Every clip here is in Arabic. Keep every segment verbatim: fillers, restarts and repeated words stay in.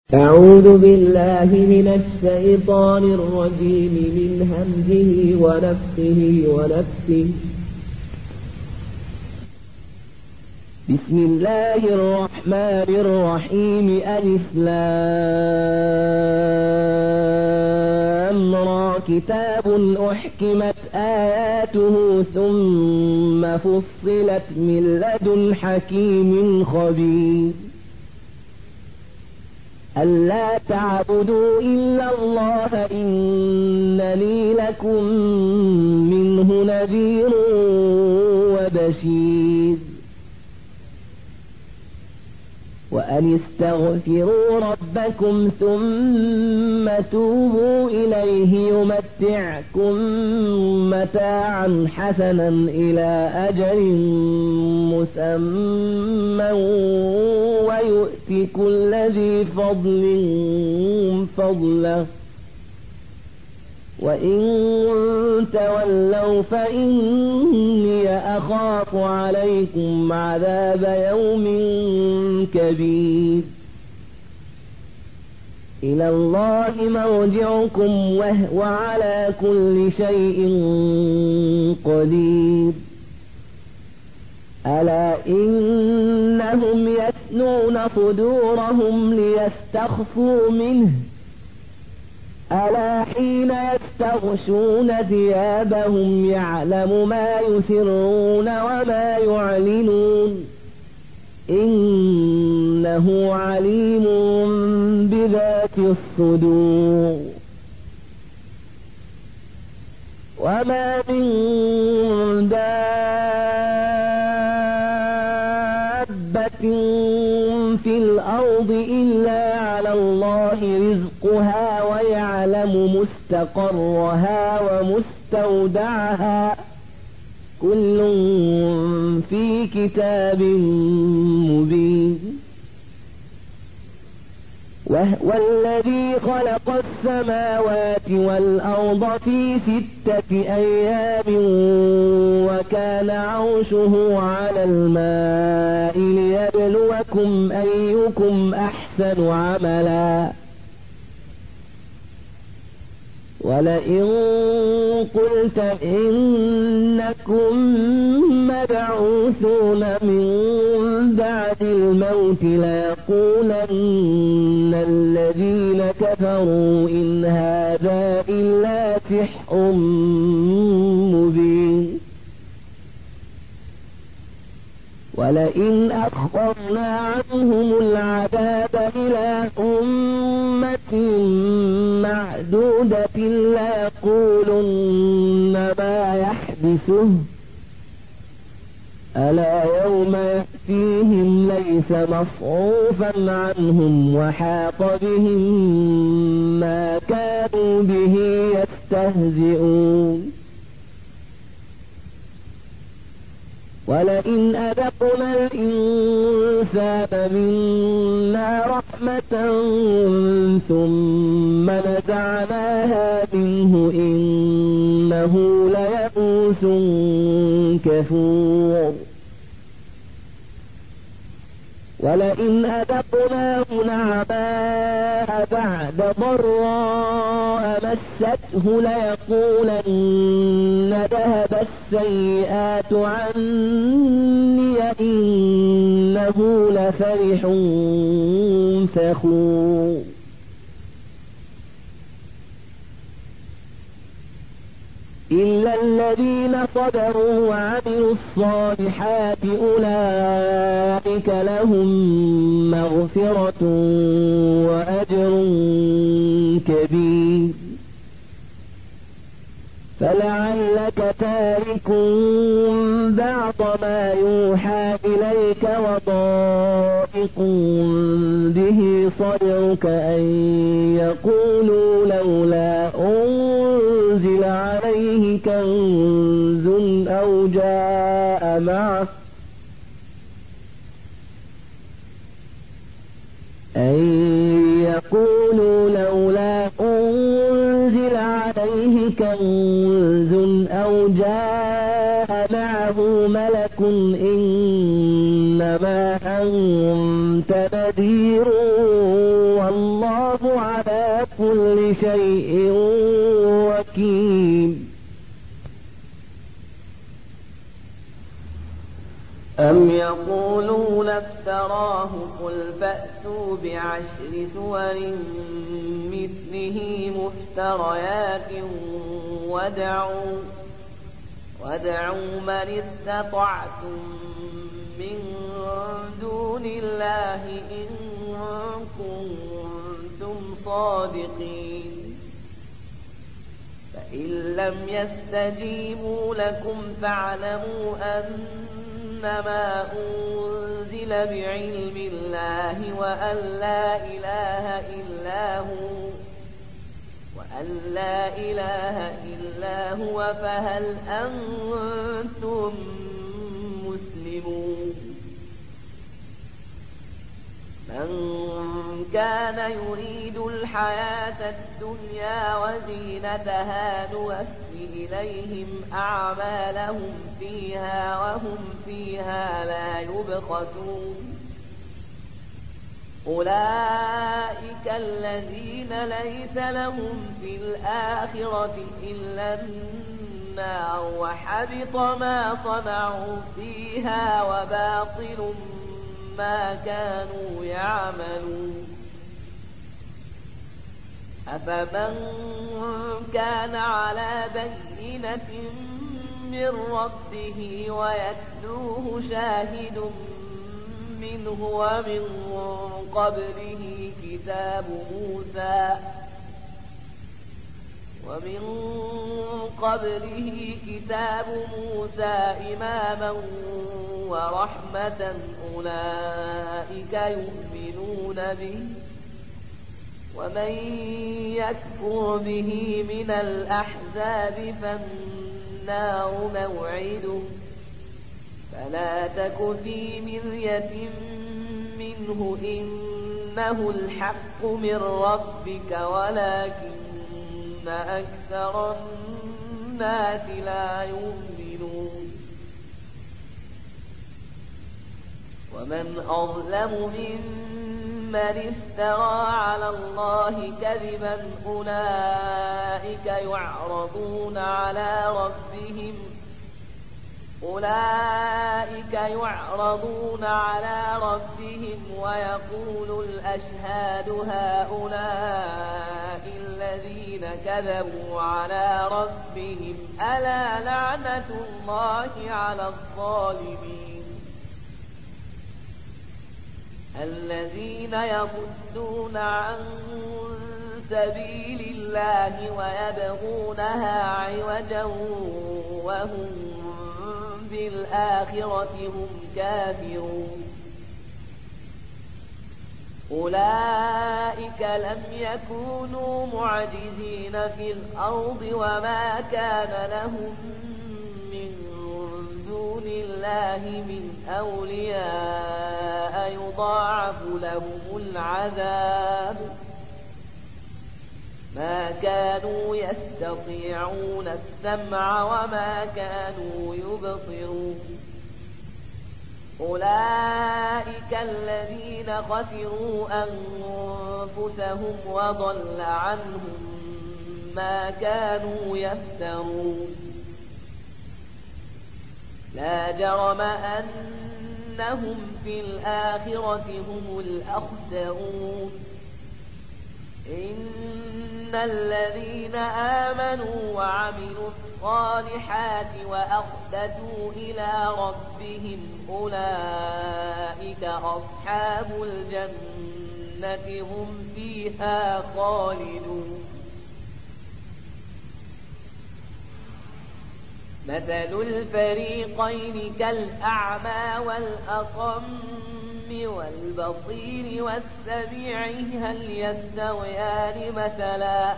أعوذ بالله من الشيطان الرجيم من همزه ونفخه ونفثه. بسم الله الرحمن الرحيم. ألف لام را كتاب أحكمت آياته ثم فصلت من لدن حكيم خبير. ألا تعبدوا إلا الله إنني لكم منه نذير وبشير. وأن استغفروا ربكم ثم توبوا إليه يمتعكم متاعا حسنا إلى أجل مسمى ويؤتي كل ذي فضل فضله وإن تولوا فإني أخاف عليكم عذاب يوم كبير. إلى الله مرجعكم وهو على كل شيء قدير. ألا إنهم يثنون صدورهم ليستخفوا منه ألا حين يستغشون ثيابهم يعلم ما يسرون وما يعلنون إنه عليم بذات الصدور. وما من دابة في الأرض إلا على الله رزقها ويعلم مستقرها ومستودعها كل في كتاب مبين. وهو الذي خلق السماوات والأرض في ستة أيام وكان عرشه على الماء ليبلوكم أيكم أحسن عملا. ولئن قلت إنكم مبعوثون من بعد الموت ليقولن الذين كفروا إن هذا إلا سحر مبين. ولئن أخرنا عنهم العذاب إلى أمة معدودة ليقولن ما يحبسه ألا يوم يأتيهم ليس مصروفا عنهم وحاق بهم ما كانوا به يستهزئون. ولئن أذقنا الإنسان منا رحمة ثم نزعناها منه إنه ليئوس كفور. ولئن أذقناه نعماء بعد ضراء مسته ليقولن ذهب السيئات عني إنه لفرح فخور. إلا الذين صبروا وعملوا الصالحات أولئك لهم مغفرة وأجر كبير. فلعلك تارك بعض ما يوحى إليك وضائق به صدرك أن يقولوا لولا أنزل عليه كنز أو جاء معه أن يقولوا لولا أنزل عليه كنز أو جاء معه ملك إنما أنت نذير والله والله على كل شيء وكيل. أم يقولون افتراه قل فأتوا بعشر سور مثله مفتريات وادعوا, وادعوا من استطعتم من دون الله إن كنتم صادقين. فإن لم يستجيبوا لكم فاعلموا أنما أنزل بعلم الله وأن لا إله إلا هو وأن لا إله إلا هو فهل أنتم مسلمون. من كان يريد الحياة الدنيا وزينتها نوفي إليهم أعمالهم فيها وهم فيها لا يبخسون. أولئك الذين ليس لهم في الآخرة إلا النار وحبط ما صنعوا فيها وباطل ما كانوا يعملون. أفمن كان على بينة من ربه ويتلوه شاهد منه ومن قبله كتاب موسى ومن قبله كتاب موسى إماما ورحمة أولئك يؤمنون به. ومن يكفر به من الأحزاب فالنار موعده فلا تك في مرية منه إنه الحق من ربك ولكن أكثر الناس لا يؤمنون. ومن أظلم ممن افترى على الله كذبا أولئك يعرضون على ربهم أولئك يعرضون على ربهم ويقول الأشهاد هؤلاء الذين كذبوا على ربهم ألا لعنة الله على الظالمين الذين يصدون عن سبيل الله ويبغونها عوجا وهم بالآخرة هم كافرون. أولئك لم يكونوا معجزين في الأرض وما كان لهم من دون الله من أولياء يضاعف لهم العذاب ما كانوا يستطيعون السمع وما كانوا يبصرون. أولئك الذين خسروا أنفسهم وضل عنهم ما كانوا يفترون. لا جرم أنهم في الآخرة هم الأخسرون. إن الذين آمنوا وعملوا الصالحات وأخبتوا إلى ربهم أولئك أصحاب الجنة هم فيها خالدون. مثل الفريقين كالأعمى والأصم والبصير والسميع هل يستويان مثلا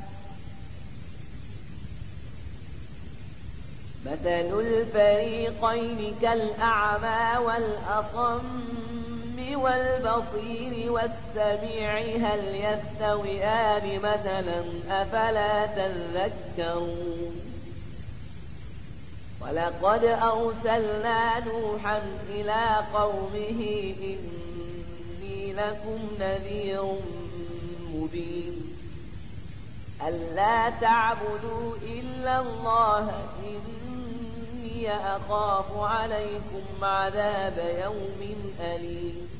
مثل الفريقين كالأعمى والأصم والبصير والسميع هل يستويان مثلا أفلا تذكرون. ولقد أرسلنا نوحا إلى قومه إني لكم نذير مبين ألا تعبدوا إلا الله إني أخاف عليكم عذاب يوم أليم